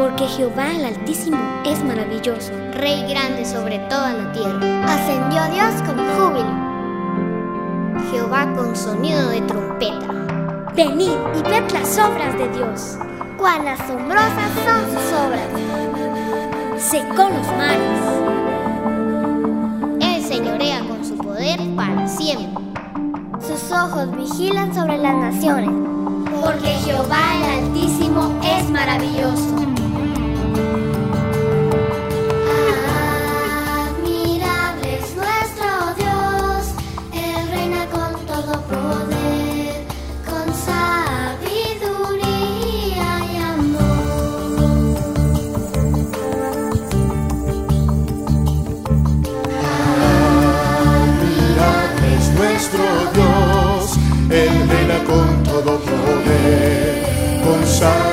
Porque Jehová el Altísimo es maravilloso, Rey grande sobre toda la tierra. Ascendió Dios con júbilo, Jehová con sonido de trompeta. venid y ved las obras de Dios. cuán asombrosas son sus obras. Secó los mares, Él señorea con su poder para siempre. Sus ojos vigilan sobre las naciones. Porque Jehová el Altísimo es maravilloso. Admirable es nuestro Dios, Él reina con todo poder, con sabiduría y amor. Admirable es nuestro Dios, Él reina con todo poder, con sabiduría.